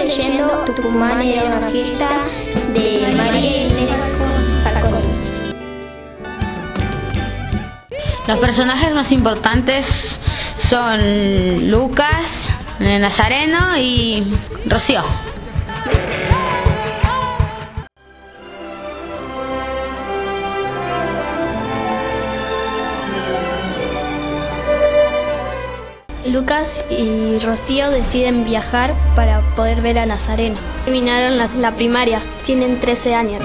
leyendo Tucumán era una fiesta de María Inés Falconi. Los personajes más importantes son Lucas, Nazareno y Rocío. Lucas y Rocío deciden viajar para poder ver a Nazareno. Terminaron la primaria, tienen 13 años.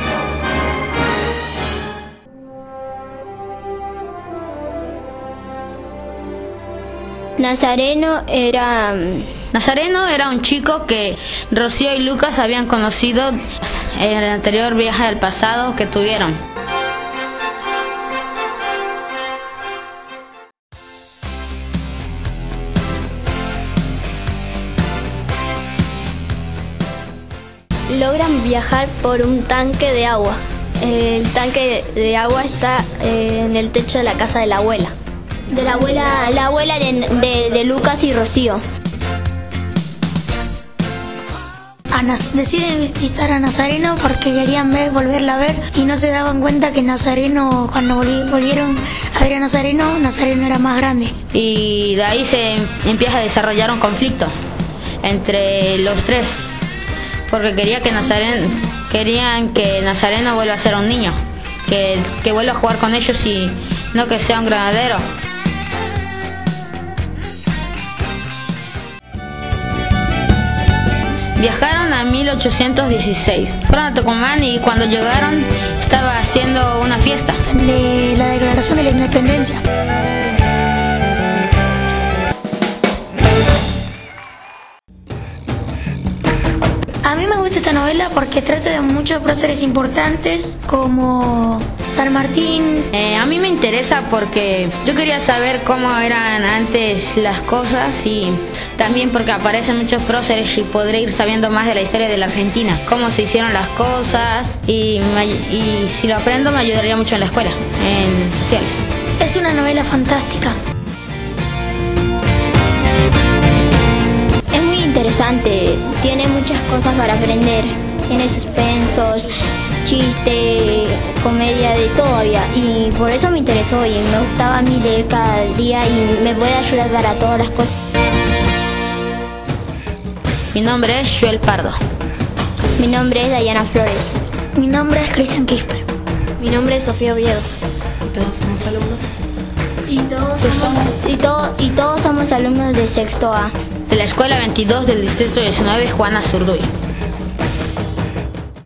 Nazareno era un chico que Rocío y Lucas habían conocido en el anterior viaje al pasado que tuvieron. Logran viajar por un tanque de agua. El tanque de agua está en el techo de la casa de la abuela. de la abuela de Lucas y Rocío. Deciden visitar a Nazareno porque querían volverla a ver y no se daban cuenta que Nazareno, cuando volvieron a ver a Nazareno era más grande. Y de ahí se empieza a desarrollar un conflicto entre los tres, porque querían que Nazareno vuelva a ser un niño, que vuelva a jugar con ellos y no que sea un granadero. Viajaron a 1816. Fueron a Tucumán y cuando llegaron estaba haciendo una fiesta de la Declaración de la Independencia. A mí me gusta esta novela porque trata de muchos próceres importantes como San Martín. A mí me interesa porque yo quería saber cómo eran antes las cosas y también porque aparecen muchos próceres y podré ir sabiendo más de la historia de la Argentina, cómo se hicieron las cosas y si lo aprendo me ayudaría mucho en la escuela, en sociales. Es una novela fantástica. Es muy interesante, tiene muchas cosas para aprender, tiene suspensos, chiste, comedia, de todo había, y por eso me interesó y me gustaba a mí leer cada día y me puede ayudar para todas las cosas. Mi nombre es Joel Pardo. Mi nombre es Dayana Flores. Mi nombre es Cristian Quispe. Mi nombre es Sofía Oviedo. Todos somos alumnos. Y todos somos alumnos de sexto A. De la Escuela 22 del Distrito 19 Juana Zurduy.